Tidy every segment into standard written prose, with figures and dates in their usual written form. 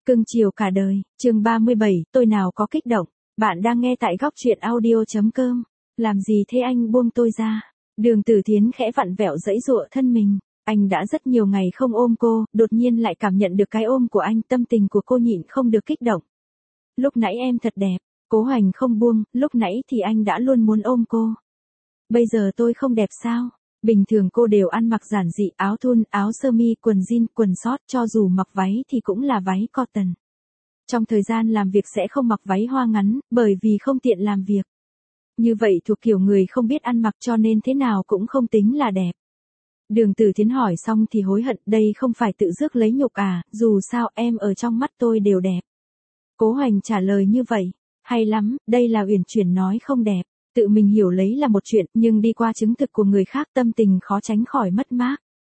Cưng chiều cả đời, chương 37, tôi nào có kích động. Bạn đang nghe tại góc truyện audio.com. Làm gì thế anh buông tôi ra. Đường Tử Thiến khẽ vặn vẹo giãy giụa thân mình. Anh đã rất nhiều ngày không ôm cô, đột nhiên lại cảm nhận được cái ôm của anh, tâm tình của cô nhịn không được kích động. Lúc nãy em thật đẹp, Cố Hoành không buông, lúc nãy thì anh đã luôn muốn ôm cô. Bây giờ tôi không đẹp sao? Bình thường cô đều ăn mặc giản dị, áo thun, áo sơ mi, quần jean, quần short, cho dù mặc váy thì cũng là váy cotton. Trong thời gian làm việc sẽ không mặc váy hoa ngắn, bởi vì không tiện làm việc. Như vậy thuộc kiểu người không biết ăn mặc cho nên thế nào cũng không tính là đẹp. Đường Tử Thiến hỏi xong thì hối hận, đây không phải tự rước lấy nhục à, dù sao em ở trong mắt tôi đều đẹp. Cố Hoành trả lời như vậy, hay lắm, đây là uyển chuyển nói không đẹp. Tự mình hiểu lấy là một chuyện, nhưng đi qua chứng thực của người khác tâm tình khó tránh khỏi mất mát.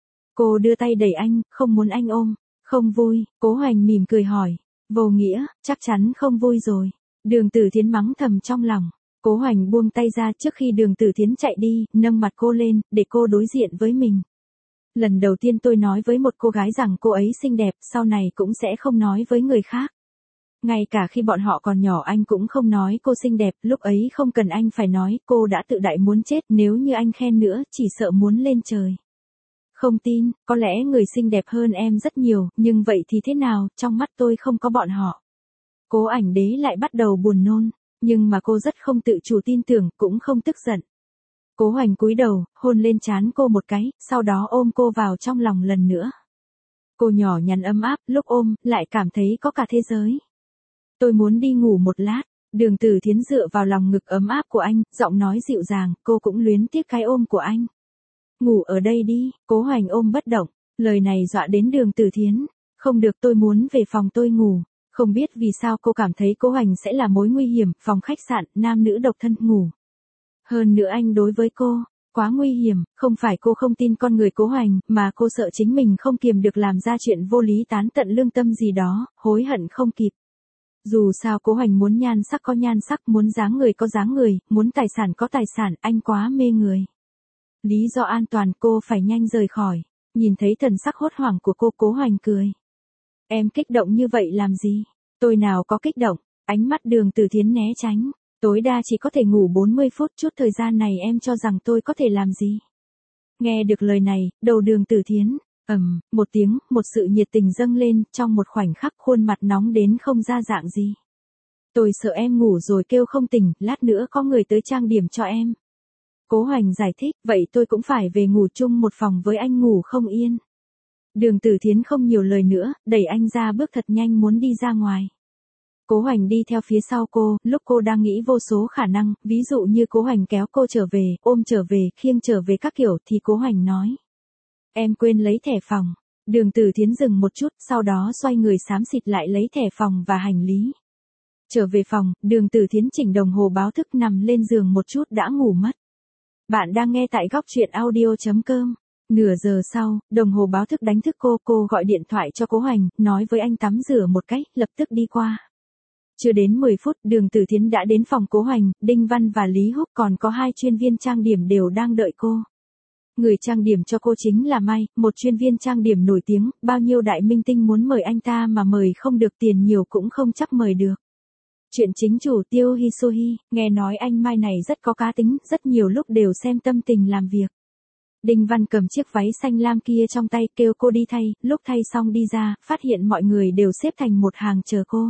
Cô đưa tay đẩy anh, không muốn anh ôm. Không vui, Cố Hoành mỉm cười hỏi. Vô nghĩa, chắc chắn không vui rồi. Đường Tử Thiến mắng thầm trong lòng. Cố Hoành buông tay ra trước khi Đường Tử Thiến chạy đi, nâng mặt cô lên, để cô đối diện với mình. Lần đầu tiên tôi nói với một cô gái rằng cô ấy xinh đẹp, sau này cũng sẽ không nói với người khác. Ngay cả khi bọn họ còn nhỏ anh cũng không nói cô xinh đẹp, lúc ấy không cần anh phải nói, cô đã tự đại muốn chết, nếu như anh khen nữa, chỉ sợ muốn lên trời. Không tin, có lẽ người xinh đẹp hơn em rất nhiều, nhưng vậy thì thế nào, trong mắt tôi không có bọn họ. Cố Ảnh Đế lại bắt đầu buồn nôn, nhưng mà cô rất không tự chủ tin tưởng, cũng không tức giận. Cố Hoành cúi đầu, hôn lên trán cô một cái, sau đó ôm cô vào trong lòng lần nữa. Cô nhỏ nhắn ấm áp, lúc ôm, lại cảm thấy có cả thế giới. Tôi muốn đi ngủ một lát. Đường Tử Thiến dựa vào lòng ngực ấm áp của anh, giọng nói dịu dàng, cô cũng luyến tiếc cái ôm của anh. Ngủ ở đây đi, Cố Hoành ôm bất động, lời này dọa đến Đường Tử Thiến. Không được, tôi muốn về phòng tôi ngủ. Không biết vì sao cô cảm thấy Cố Hoành sẽ là mối nguy hiểm, phòng khách sạn, nam nữ độc thân ngủ. Hơn nữa anh đối với cô, quá nguy hiểm, không phải cô không tin con người Cố Hoành, mà cô sợ chính mình không kiềm được làm ra chuyện vô lý tán tận lương tâm gì đó, hối hận không kịp. Dù sao Cố Hoành muốn nhan sắc có nhan sắc, muốn dáng người có dáng người, muốn tài sản có tài sản, anh quá mê người. Lý do an toàn, cô phải nhanh rời khỏi. Nhìn thấy thần sắc hốt hoảng của cô, Cố Hoành cười. Em kích động như vậy làm gì? Tôi nào có kích động. Ánh mắt Đường Tử Thiến né tránh. Tối đa chỉ có thể ngủ 40 phút, chút thời gian này em cho rằng tôi có thể làm gì? Nghe được lời này, đầu Đường Tử Thiến, một tiếng, một sự nhiệt tình dâng lên, trong một khoảnh khắc khuôn mặt nóng đến không ra dạng gì. Tôi sợ em ngủ rồi kêu không tỉnh, lát nữa có người tới trang điểm cho em. Cố Hoành giải thích, vậy tôi cũng phải về ngủ chung một phòng với anh, ngủ không yên. Đường Tử Thiến không nhiều lời nữa, đẩy anh ra bước thật nhanh muốn đi ra ngoài. Cố Hoành đi theo phía sau cô, lúc cô đang nghĩ vô số khả năng, ví dụ như Cố Hoành kéo cô trở về, ôm trở về, khiêng trở về các kiểu, thì Cố Hoành nói. Em quên lấy thẻ phòng. Đường Tử Thiến dừng một chút, sau đó xoay người xám xịt lại lấy thẻ phòng và hành lý. Trở về phòng, Đường Tử Thiến chỉnh đồng hồ báo thức, nằm lên giường một chút đã ngủ mất. Bạn đang nghe tại góc truyện audio.com. Nửa giờ sau, đồng hồ báo thức đánh thức cô gọi điện thoại cho Cố Hoành, nói với anh tắm rửa một cái, lập tức đi qua. Chưa đến 10 phút, Đường Tử Thiến đã đến phòng Cố Hoành, Đinh Văn và Lý Húc, còn có 2 chuyên viên trang điểm đều đang đợi cô. Người trang điểm cho cô chính là Mai, một chuyên viên trang điểm nổi tiếng, bao nhiêu đại minh tinh muốn mời anh ta mà mời không được, tiền nhiều cũng không chắc mời được. Chuyện chính chủ Tiêu Hisohi, nghe nói anh Mai này rất có cá tính, rất nhiều lúc đều xem tâm tình làm việc. Đinh Văn cầm chiếc váy xanh lam kia trong tay, kêu cô đi thay, lúc thay xong đi ra, phát hiện mọi người đều xếp thành một hàng chờ cô.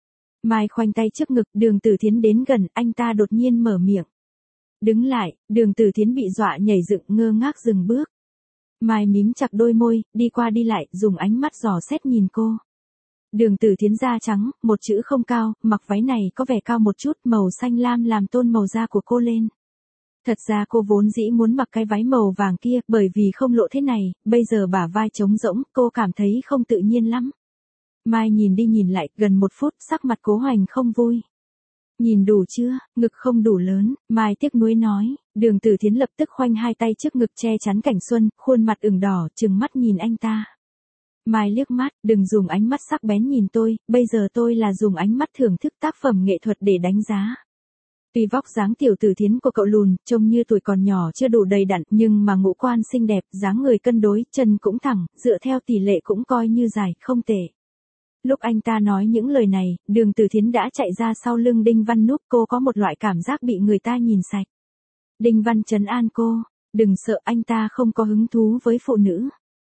Mai khoanh tay trước ngực, Đường Tử Thiến đến gần, anh ta đột nhiên mở miệng. Đứng lại, Đường Tử Thiến bị dọa nhảy dựng, ngơ ngác dừng bước. Mai mím chặt đôi môi, đi qua đi lại, dùng ánh mắt dò xét nhìn cô. Đường Tử Thiến da trắng, một chữ không cao, mặc váy này có vẻ cao một chút, màu xanh lam làm tôn màu da của cô lên. Thật ra cô vốn dĩ muốn mặc cái váy màu vàng kia, bởi vì không lộ thế này, bây giờ bả vai trống rỗng, cô cảm thấy không tự nhiên lắm. Mai nhìn đi nhìn lại, gần 1 phút, sắc mặt Cố Hoành không vui. Nhìn đủ chưa, ngực không đủ lớn, Mai tiếc nuối nói. Đường Tử Thiến lập tức khoanh 2 tay trước ngực che chắn cảnh xuân, khuôn mặt ửng đỏ, trừng mắt nhìn anh ta. Mai liếc mắt, đừng dùng ánh mắt sắc bén nhìn tôi, bây giờ tôi là dùng ánh mắt thưởng thức tác phẩm nghệ thuật để đánh giá. Tuy vóc dáng Tiểu Tử Thiến của cậu lùn, trông như tuổi còn nhỏ chưa đủ đầy đặn, nhưng mà ngũ quan xinh đẹp, dáng người cân đối, chân cũng thẳng, dựa theo tỷ lệ cũng coi như dài, không tệ. Lúc anh ta nói những lời này, Đường Tử Thiến đã chạy ra sau lưng Đinh Văn núp, cô có một loại cảm giác bị người ta nhìn sạch. Đinh Văn trấn an cô, đừng sợ, anh ta không có hứng thú với phụ nữ.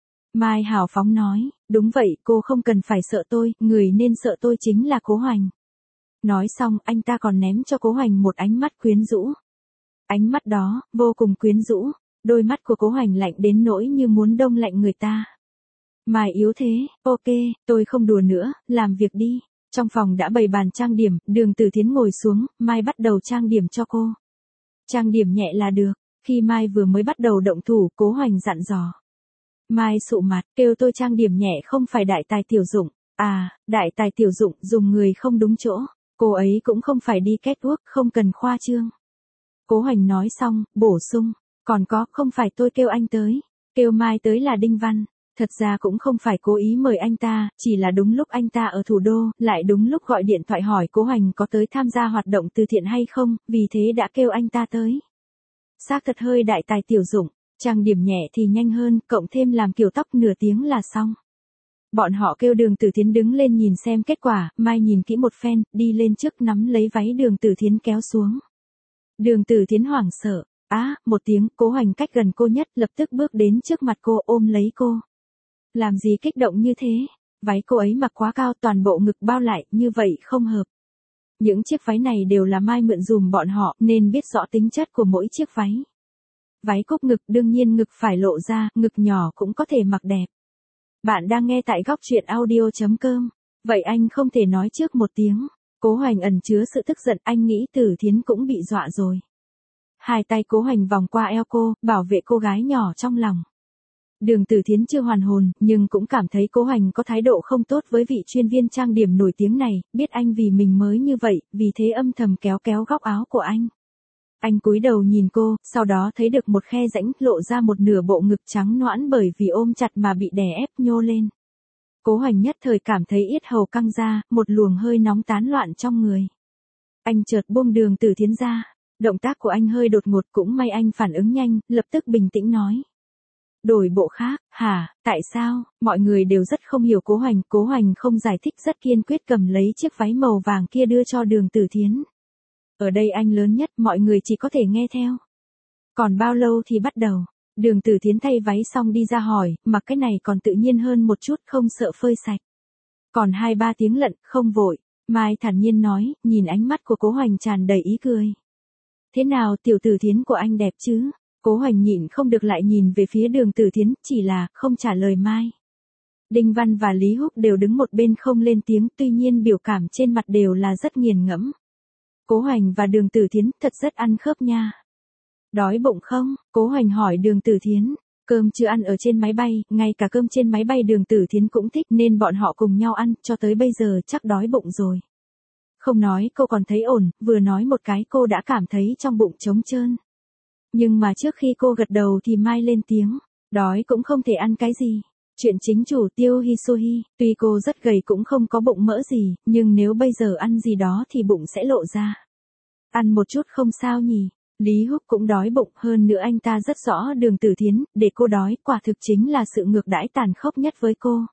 Mai hào phóng nói, đúng vậy, cô không cần phải sợ tôi, người nên sợ tôi chính là Cố Hoành. Nói xong, anh ta còn ném cho Cố Hoành một ánh mắt quyến rũ. Ánh mắt đó, vô cùng quyến rũ, đôi mắt của Cố Hoành lạnh đến nỗi như muốn đông lạnh người ta. Mai yếu thế, ok, tôi không đùa nữa, làm việc đi. Trong phòng đã bày bàn trang điểm, Đường Tử Thiến ngồi xuống, Mai bắt đầu trang điểm cho cô. Trang điểm nhẹ là được. Khi Mai vừa mới bắt đầu động thủ, Cố Hoành dặn dò. Mai sụ mặt, kêu tôi trang điểm nhẹ không phải đại tài tiểu dụng. À, đại tài tiểu dụng, dùng người không đúng chỗ. Cô ấy cũng không phải đi catwalk, không cần khoa trương. Cố Hoành nói xong, bổ sung. Còn có, không phải tôi kêu anh tới. Kêu Mai tới là Đinh Văn. Thật ra cũng không phải cố ý mời anh ta, chỉ là đúng lúc anh ta ở thủ đô, lại đúng lúc gọi điện thoại hỏi Cố Hoành có tới tham gia hoạt động từ thiện hay không, vì thế đã kêu anh ta tới. Xác thật hơi đại tài tiểu dụng, trang điểm nhẹ thì nhanh hơn, cộng thêm làm kiểu tóc nửa tiếng là xong. Bọn họ kêu Đường Tử Thiến đứng lên nhìn xem kết quả, Mai nhìn kỹ một phen, đi lên trước nắm lấy váy Đường Tử Thiến kéo xuống. Đường Tử Thiến hoảng sợ, một tiếng, Cố Hoành cách gần cô nhất, lập tức bước đến trước mặt cô ôm lấy cô. Làm gì kích động như thế? Váy cô ấy mặc quá cao, toàn bộ ngực bao lại, như vậy không hợp. Những chiếc váy này đều là Mai mượn dùm bọn họ, nên biết rõ tính chất của mỗi chiếc váy. Váy cúc ngực, đương nhiên ngực phải lộ ra, ngực nhỏ cũng có thể mặc đẹp. Bạn đang nghe tại góc truyện audio.com. Vậy anh không thể nói trước một tiếng. Cố Hoành ẩn chứa sự tức giận, anh nghĩ Tử Thiến cũng bị dọa rồi. Hai tay Cố Hoành vòng qua eo cô, bảo vệ cô gái nhỏ trong lòng. Đường Tử Thiến chưa hoàn hồn, nhưng cũng cảm thấy Cố Hoành có thái độ không tốt với vị chuyên viên trang điểm nổi tiếng này, biết anh vì mình mới như vậy, vì thế âm thầm kéo kéo góc áo của anh. Anh cúi đầu nhìn cô, sau đó thấy được một khe rãnh, lộ ra một nửa bộ ngực trắng nõn bởi vì ôm chặt mà bị đè ép nhô lên. Cố Hoành nhất thời cảm thấy yết hầu căng ra, một luồng hơi nóng tán loạn trong người. Anh chợt buông Đường Tử Thiến ra, động tác của anh hơi đột ngột, cũng may anh phản ứng nhanh, lập tức bình tĩnh nói. Đổi bộ khác, hả, tại sao? Mọi người đều rất không hiểu Cố Hoành không giải thích, rất kiên quyết cầm lấy chiếc váy màu vàng kia đưa cho Đường Tử Thiến. Ở đây anh lớn nhất, mọi người chỉ có thể nghe theo. Còn bao lâu thì bắt đầu? Đường Tử Thiến thay váy xong đi ra hỏi, mặc cái này còn tự nhiên hơn một chút, không sợ phơi sạch. Còn 2-3 tiếng lận, không vội. Mai thản nhiên nói, nhìn ánh mắt của Cố Hoành tràn đầy ý cười. Thế nào, tiểu Tử Thiến của anh đẹp chứ? Cố Hoành nhịn không được lại nhìn về phía Đường Tử Thiến, chỉ là không trả lời Mai. Đinh Văn và Lý Húc đều đứng một bên không lên tiếng, tuy nhiên biểu cảm trên mặt đều là rất nghiền ngẫm. Cố Hoành và Đường Tử Thiến thật rất ăn khớp nha. Đói bụng không? Cố Hoành hỏi Đường Tử Thiến. Cơm chưa ăn ở trên máy bay, ngay cả cơm trên máy bay Đường Tử Thiến cũng thích nên bọn họ cùng nhau ăn, cho tới bây giờ chắc đói bụng rồi. Không nói cô còn thấy ổn, vừa nói một cái cô đã cảm thấy trong bụng trống trơn. Nhưng mà trước khi cô gật đầu thì Mai lên tiếng, đói cũng không thể ăn cái gì. Chuyện chính chủ Tiêu Hisohi, tuy cô rất gầy cũng không có bụng mỡ gì, nhưng nếu bây giờ ăn gì đó thì bụng sẽ lộ ra. Ăn một chút không sao nhỉ. Lý Húc cũng đói bụng, hơn nữa anh ta rất rõ Đường Tử Thiến, để cô đói quả thực chính là sự ngược đãi tàn khốc nhất với cô.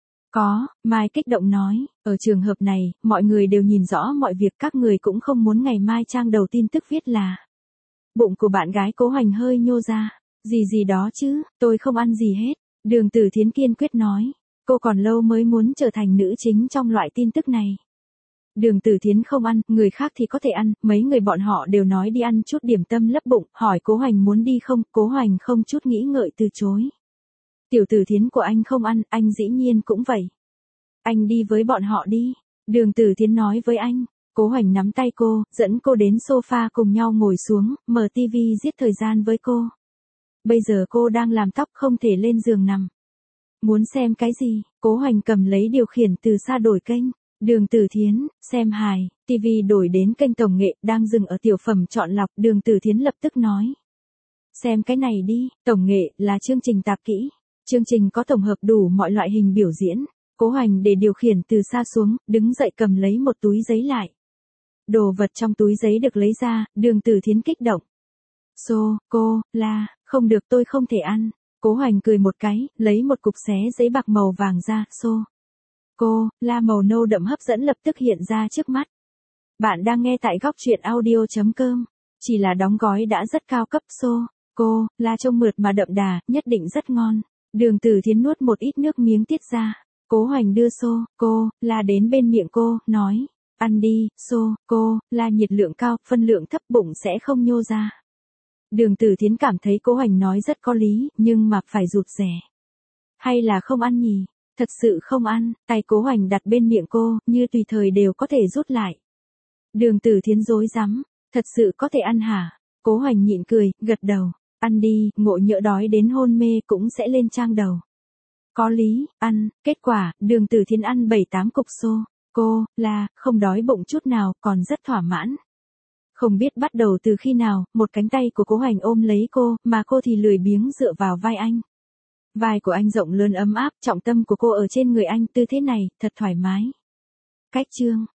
Có, Mai kích động nói, ở trường hợp này, mọi người đều nhìn rõ mọi việc, các người cũng không muốn ngày mai trang đầu tin tức viết là bụng của bạn gái Cố Hoành hơi nhô ra. Gì gì đó chứ, tôi không ăn gì hết. Đường Tử Thiến kiên quyết nói, cô còn lâu mới muốn trở thành nữ chính trong loại tin tức này. Đường Tử Thiến không ăn, người khác thì có thể ăn, mấy người bọn họ đều nói đi ăn chút điểm tâm lấp bụng, hỏi Cố Hoành muốn đi không, Cố Hoành không chút nghĩ ngợi từ chối. Tiểu Tử Thiến của anh không ăn, anh dĩ nhiên cũng vậy. Anh đi với bọn họ đi. Đường Tử Thiến nói với anh. Cố Hoành nắm tay cô, dẫn cô đến sofa cùng nhau ngồi xuống, mở tivi giết thời gian với cô. Bây giờ cô đang làm tóc không thể lên giường nằm. Muốn xem cái gì? Cố Hoành cầm lấy điều khiển từ xa đổi kênh. Đường Tử Thiến, xem hài, tivi đổi đến kênh tổng nghệ, đang dừng ở tiểu phẩm chọn lọc, Đường Tử Thiến lập tức nói. Xem cái này đi, tổng nghệ là chương trình tạp kỹ. Chương trình có tổng hợp đủ mọi loại hình biểu diễn. Cố Hoành để điều khiển từ xa xuống, đứng dậy cầm lấy một túi giấy lại. Đồ vật trong túi giấy được lấy ra, Đường Tử Thiến kích động. Không được, tôi không thể ăn. Cố Hoành cười một cái, lấy một cục xé giấy bạc màu vàng ra, cô, la màu nâu đậm hấp dẫn lập tức hiện ra trước mắt. Bạn đang nghe tại góc truyện audio.com. Chỉ là đóng gói đã rất cao cấp xô. Cô, la trông mượt mà đậm đà, nhất định rất ngon. Đường Tử Thiến nuốt một ít nước miếng tiết ra. Cố Hoành đưa xô, cô, la đến bên miệng cô, nói. Ăn đi, xô, cô, la nhiệt lượng cao, phân lượng thấp bụng sẽ không nhô ra. Đường Tử Thiến cảm thấy Cố Hoành nói rất có lý, nhưng mà phải rụt rè. Hay là không ăn nhỉ? Thật sự không ăn, tay Cố Hoành đặt bên miệng cô, như tùy thời đều có thể rút lại. Đường Tử Thiến rối rắm, thật sự có thể ăn hả? Cố Hoành nhịn cười, gật đầu, ăn đi, ngộ nhỡ đói đến hôn mê cũng sẽ lên trang đầu. Có lý, ăn, kết quả, Đường Tử Thiến ăn 7-8 cục xô, cô, là, không đói bụng chút nào, còn rất thỏa mãn. Không biết bắt đầu từ khi nào, một cánh tay của Cố Hoành ôm lấy cô, mà cô thì lười biếng dựa vào vai anh. Vai của anh rộng lớn ấm áp, trọng tâm của cô ở trên người anh, tư thế này, thật thoải mái. Cách chương